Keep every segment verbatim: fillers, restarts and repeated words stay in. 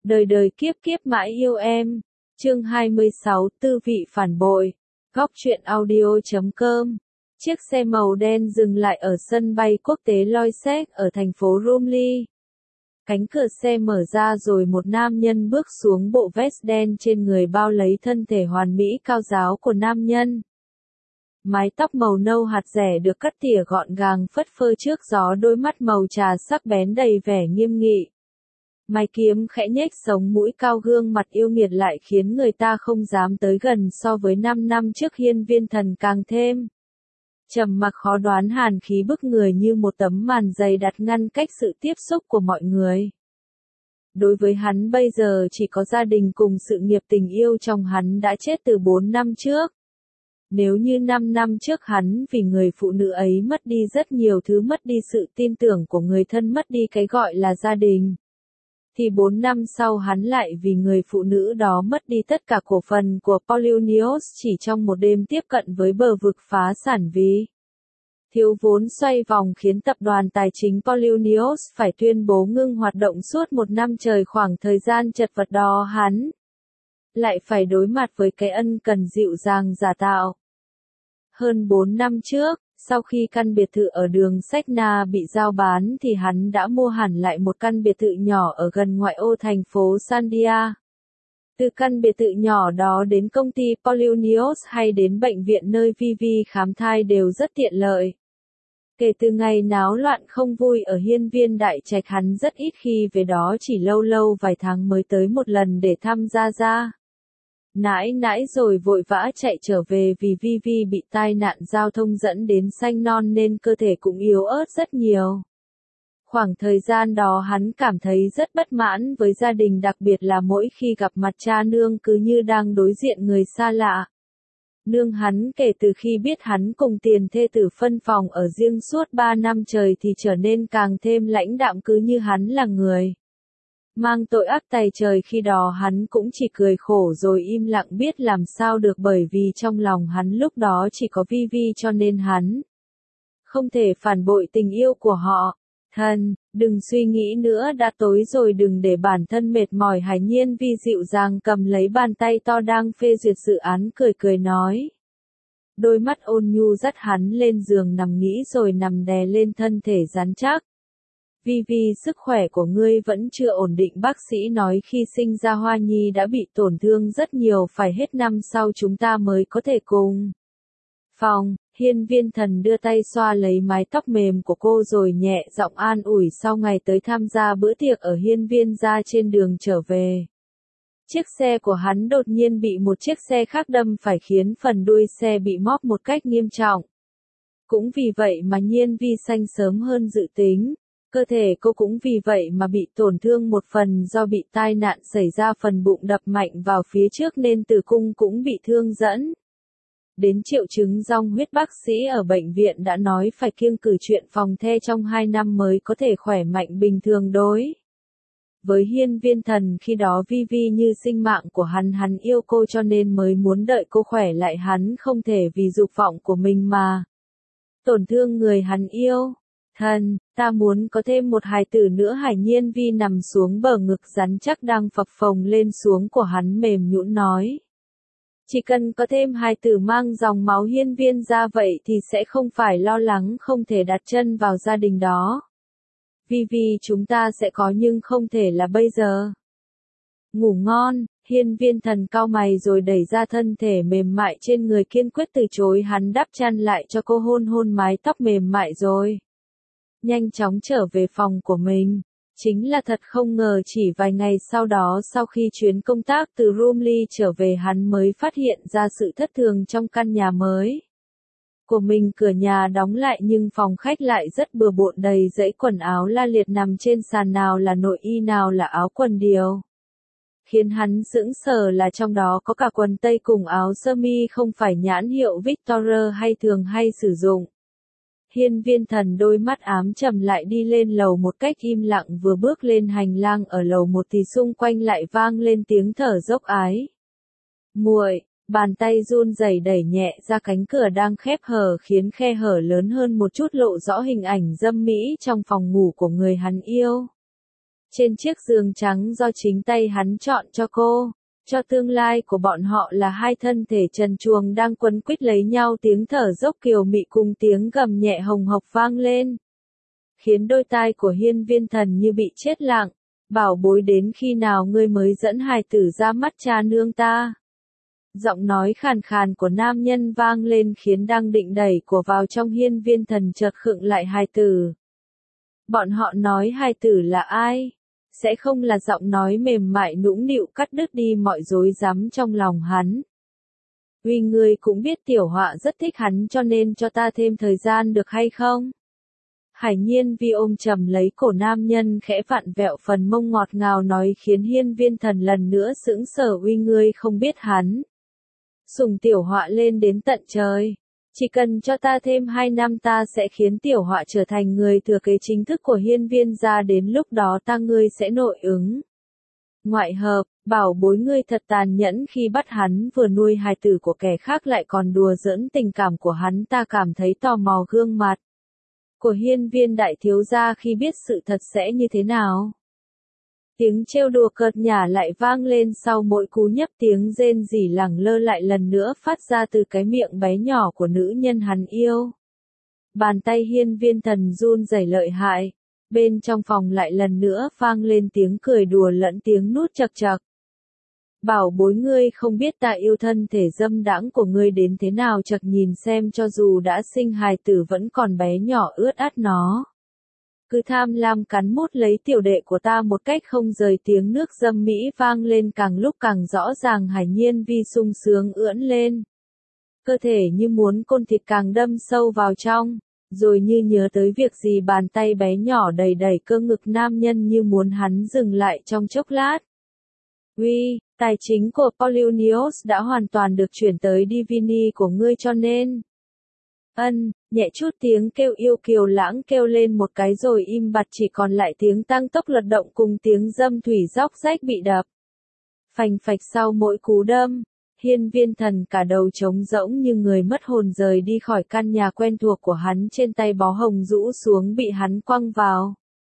Đời đời kiếp kiếp mãi yêu em. Chương hai mươi sáu, Tư vị phản bội. Góc truyện audio chấm com. Chiếc xe màu đen dừng lại ở sân bay quốc tế Loiseau ở thành phố Rumilly. Cánh cửa xe mở ra rồi một nam nhân bước xuống, bộ vest đen trên người bao lấy thân thể hoàn mỹ cao ráo của nam nhân. Mái tóc màu nâu hạt rẻ được cắt tỉa gọn gàng phất phơ trước gió, đôi mắt màu trà sắc bén đầy vẻ nghiêm nghị. Mái kiếm khẽ nhếch, sống mũi cao, gương mặt yêu nghiệt lại khiến người ta không dám tới gần, so với năm năm trước Hiên Viên Thần càng thêm trầm mặc khó đoán, hàn khí bức người như một tấm màn dày đặt ngăn cách sự tiếp xúc của mọi người. Đối với hắn bây giờ chỉ có gia đình cùng sự nghiệp, tình yêu chồng hắn đã chết từ bốn năm trước. Nếu như năm năm trước hắn vì người phụ nữ ấy mất đi rất nhiều thứ, mất đi sự tin tưởng của người thân, mất đi cái gọi là gia đình, thì bốn năm sau hắn lại vì người phụ nữ đó mất đi tất cả cổ phần của Polonius, chỉ trong một đêm tiếp cận với bờ vực phá sản vì thiếu vốn xoay vòng, khiến tập đoàn tài chính Polonius phải tuyên bố ngưng hoạt động suốt một năm trời. Khoảng thời gian chật vật đó hắn lại phải đối mặt với cái ân cần dịu dàng giả tạo. Hơn bốn năm trước, sau khi căn biệt thự ở đường Sách Na bị giao bán thì hắn đã mua hẳn lại một căn biệt thự nhỏ ở gần ngoại ô thành phố Sandia. Từ căn biệt thự nhỏ đó đến công ty Polonius hay đến bệnh viện nơi Vivi khám thai đều rất tiện lợi. Kể từ ngày náo loạn không vui ở Hiên Viên Đại Trạch, hắn rất ít khi về đó, chỉ lâu lâu vài tháng mới tới một lần để thăm Gia Gia. Nãi nãi rồi vội vã chạy trở về, vì Vivi bị tai nạn giao thông dẫn đến sanh non nên cơ thể cũng yếu ớt rất nhiều. Khoảng thời gian đó hắn cảm thấy rất bất mãn với gia đình, đặc biệt là mỗi khi gặp mặt cha nương cứ như đang đối diện người xa lạ. Nương hắn kể từ khi biết hắn cùng tiền thê tử phân phòng ở riêng suốt ba năm trời thì trở nên càng thêm lãnh đạm, cứ như hắn là người mang tội ác tày trời. Khi đó hắn cũng chỉ cười khổ rồi im lặng, biết làm sao được, bởi vì trong lòng hắn lúc đó chỉ có Vivi, cho nên hắn không thể phản bội tình yêu của họ. Thân, đừng suy nghĩ nữa, đã tối rồi, đừng để bản thân mệt mỏi. Hải Nhiên Vi dịu dàng cầm lấy bàn tay to đang phê duyệt dự án, cười cười nói. Đôi mắt ôn nhu dắt hắn lên giường nằm, nghĩ rồi nằm đè lên thân thể rắn chắc. Vivi, sức khỏe của ngươi vẫn chưa ổn định, bác sĩ nói khi sinh ra Hoa Nhi đã bị tổn thương rất nhiều, phải hết năm sau chúng ta mới có thể cùng phòng. Hiên Viên Thần đưa tay xoa lấy mái tóc mềm của cô rồi nhẹ giọng an ủi. Sau ngày tới tham gia bữa tiệc ở Hiên Viên gia, trên đường trở về, chiếc xe của hắn đột nhiên bị một chiếc xe khác đâm phải, khiến phần đuôi xe bị móp một cách nghiêm trọng. Cũng vì vậy mà Nhiên Vi sanh sớm hơn dự tính. Cơ thể cô cũng vì vậy mà bị tổn thương một phần, do bị tai nạn xảy ra phần bụng đập mạnh vào phía trước nên tử cung cũng bị thương dẫn đến triệu chứng rong huyết. Bác sĩ ở bệnh viện đã nói phải kiêng cử chuyện phòng the trong hai năm mới có thể khỏe mạnh bình thường. Đối với Hiên Viên Thần khi đó Vivi như sinh mạng của hắn, hắn yêu cô cho nên mới muốn đợi cô khỏe lại, hắn không thể vì dục vọng của mình mà tổn thương người hắn yêu. Thần, ta muốn có thêm một hài tử nữa. Hải Nhiên Vi nằm xuống bờ ngực rắn chắc đang phập phồng lên xuống của hắn, mềm nhũn nói. Chỉ cần có thêm hài tử mang dòng máu Hiên Viên gia vậy thì sẽ không phải lo lắng không thể đặt chân vào gia đình đó. Vivi, chúng ta sẽ có, nhưng không thể là bây giờ. Ngủ ngon. Hiên Viên Thần cau mày rồi đẩy ra thân thể mềm mại trên người, kiên quyết từ chối. Hắn đắp chăn lại cho cô, hôn hôn mái tóc mềm mại rồi nhanh chóng trở về phòng của mình. Chính là thật không ngờ, chỉ vài ngày sau đó, sau khi chuyến công tác từ Rumilly trở về, hắn mới phát hiện ra sự thất thường trong căn nhà mới của mình. Cửa nhà đóng lại nhưng phòng khách lại rất bừa bộn, đầy dãy quần áo la liệt nằm trên sàn, nào là nội y nào là áo quần điều. Khiến hắn sững sờ là trong đó có cả quần tây cùng áo sơ mi không phải nhãn hiệu Victoria hay thường hay sử dụng. Hiên Viên Thần đôi mắt ám trầm lại đi lên lầu một cách im lặng. Vừa bước lên hành lang ở lầu một thì xung quanh lại vang lên tiếng thở dốc ái muội. Bàn tay run rẩy đẩy nhẹ ra cánh cửa đang khép hờ, khiến khe hở lớn hơn một chút lộ rõ hình ảnh dâm mỹ trong phòng ngủ của người hắn yêu. trên chiếc giường trắng do chính tay hắn chọn cho cô, cho tương lai của bọn họ là hai thân thể trần truồng đang quấn quýt lấy nhau, tiếng thở dốc kiều mị cùng tiếng gầm nhẹ hồng hộc vang lên, khiến đôi tai của Hiên Viên Thần như bị chết lặng. Bảo bối, đến khi nào ngươi mới dẫn hài tử ra mắt cha nương ta? Giọng nói khàn khàn của nam nhân vang lên khiến đang định đẩy của vào trong Hiên Viên Thần chợt khựng lại. Hài tử? Bọn họ nói hài tử là ai? Sẽ không là giọng nói mềm mại nũng nịu cắt đứt đi mọi rối rắm trong lòng hắn. Vì ngươi cũng biết Tiểu Họa rất thích hắn, cho nên cho ta thêm thời gian được hay không? Hải Nhiên Vi ôm chầm lấy cổ nam nhân, khẽ vặn vẹo phần mông ngọt ngào nói, khiến Hiên Viên Thần lần nữa sững sờ. Uy, ngươi không biết hắn sủng Tiểu Họa lên đến tận trời. Chỉ cần cho ta thêm hai năm, ta sẽ khiến Tiểu Họa trở thành người thừa kế chính thức của Hiên Viên gia, đến lúc đó ta ngươi sẽ nội ứng. Ngoại hợp, bảo bối, ngươi thật tàn nhẫn, khi bắt hắn vừa nuôi hài tử của kẻ khác lại còn đùa giỡn tình cảm của hắn. Ta cảm thấy tò mò gương mặt của Hiên Viên đại thiếu gia khi biết sự thật sẽ như thế nào. Tiếng trêu đùa cợt nhả lại vang lên sau mỗi cú nhấp, tiếng rên rỉ lẳng lơ lại lần nữa phát ra từ cái miệng bé nhỏ của nữ nhân hắn yêu. Bàn tay Hiên Viên Thần run rẩy lợi hại, bên trong phòng lại lần nữa vang lên tiếng cười đùa lẫn tiếng nút chậc chậc. Bảo bối, ngươi không biết ta yêu thân thể dâm đãng của ngươi đến thế nào, chợt nhìn xem, cho dù đã sinh hài tử vẫn còn bé nhỏ ướt át nó. Cứ tham lam cắn mút lấy tiểu đệ của ta một cách không rời. Tiếng nước dâm mỹ vang lên càng lúc càng rõ ràng. Hải Nhiên Vi sung sướng ưỡn lên, cơ thể như muốn côn thịt càng đâm sâu vào trong, rồi như nhớ tới việc gì, bàn tay bé nhỏ đầy đẩy cơ ngực nam nhân như muốn hắn dừng lại trong chốc lát. Uy, tài chính của Polonius đã hoàn toàn được chuyển tới Divini của ngươi, cho nên... Ân, nhẹ chút, tiếng kêu yêu kiều lãng kêu lên một cái rồi im bặt, chỉ còn lại tiếng tăng tốc lật động cùng tiếng dâm thủy róc rách bị đập. Phành phạch sau mỗi cú đâm, Hiên Viên Thần cả đầu trống rỗng như người mất hồn rời đi khỏi căn nhà quen thuộc của hắn. Trên tay bó hồng rũ xuống bị hắn quăng vào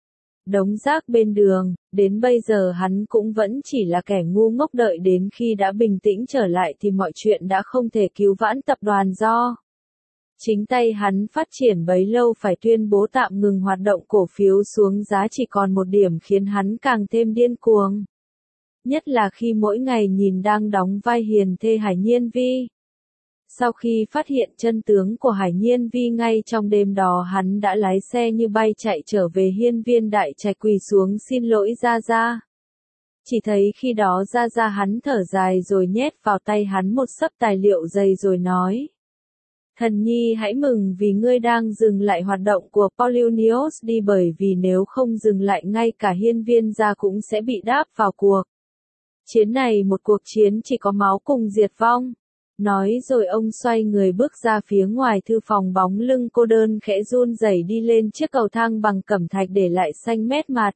đống rác bên đường. Đến bây giờ hắn cũng vẫn chỉ là kẻ ngu ngốc, đợi đến khi đã bình tĩnh trở lại thì mọi chuyện đã không thể cứu vãn tập đoàn do chính tay hắn phát triển bấy lâu phải tuyên bố tạm ngừng hoạt động, cổ phiếu xuống giá chỉ còn một điểm, khiến hắn càng thêm điên cuồng. Nhất là khi mỗi ngày nhìn đang đóng vai hiền thê Hải Nhiên Vi. Sau khi phát hiện chân tướng của Hải Nhiên Vi, ngay trong đêm đó hắn đã lái xe như bay chạy trở về Hiên Viên đại trạch, quỳ xuống xin lỗi Gia Gia. Chỉ thấy khi đó Gia Gia hắn thở dài rồi nhét vào tay hắn một xấp tài liệu dày rồi nói: Thần nhi hãy mừng vì ngươi đang dừng lại hoạt động của Polonius đi, bởi vì nếu không dừng lại ngay cả Hiên Viên gia cũng sẽ bị đáp vào cuộc chiến này, một cuộc chiến chỉ có máu cùng diệt vong. Nói rồi ông xoay người bước ra phía ngoài thư phòng, bóng lưng cô đơn khẽ run rẩy đi lên chiếc cầu thang bằng cẩm thạch để lại xanh mét mặt.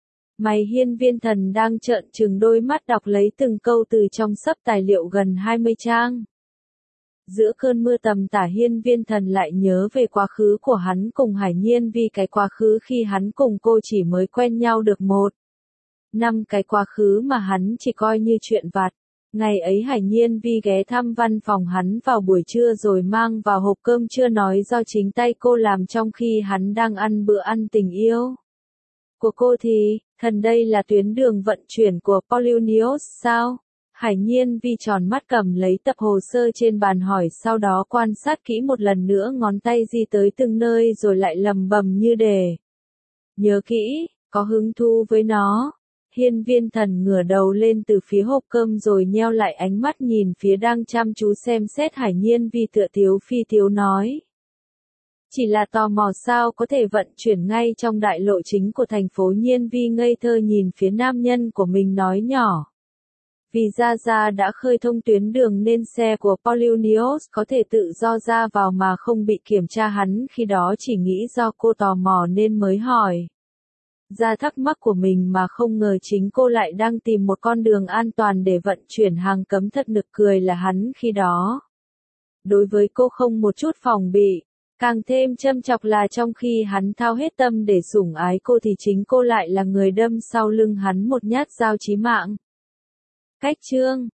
Mày Hiên Viên Thần đang trợn trừng đôi mắt đọc lấy từng câu từ trong xấp tài liệu gần hai mươi trang. Giữa cơn mưa tầm tả, Hiên Viên Thần lại nhớ về quá khứ của hắn cùng Hải Nhiên Vi, cái quá khứ khi hắn cùng cô chỉ mới quen nhau được một năm, cái quá khứ mà hắn chỉ coi như chuyện vặt. Ngày ấy Hải Nhiên Vi ghé thăm văn phòng hắn vào buổi trưa rồi mang vào hộp cơm trưa nói do chính tay cô làm trong khi hắn đang ăn bữa ăn tình yêu của cô thì, thần đây là tuyến đường vận chuyển của Polonius sao? Hải Nhiên Vi tròn mắt cầm lấy tập hồ sơ trên bàn hỏi, sau đó quan sát kỹ một lần nữa, ngón tay di tới từng nơi rồi lại lầm bầm như để nhớ kỹ, có hứng thú với nó. Hiên Viên Thần ngửa đầu lên từ phía hộp cơm rồi nheo lại ánh mắt nhìn phía đang chăm chú xem xét Hải Nhiên Vi, tựa tiếu phi tiếu nói: Chỉ là tò mò sao có thể vận chuyển ngay trong đại lộ chính của thành phố. Nhiên Vi ngây thơ nhìn phía nam nhân của mình nói nhỏ: Vì Gia Gia đã khơi thông tuyến đường nên xe của Polonius có thể tự do ra vào mà không bị kiểm tra. Hắn khi đó chỉ nghĩ do cô tò mò nên mới hỏi ra thắc mắc của mình, mà không ngờ chính cô lại đang tìm một con đường an toàn để vận chuyển hàng cấm. Thật nực cười là hắn khi đó đối với cô không một chút phòng bị. Càng thêm châm chọc là trong khi hắn thao hết tâm để sủng ái cô thì chính cô lại là người đâm sau lưng hắn một nhát dao chí mạng. Cách chương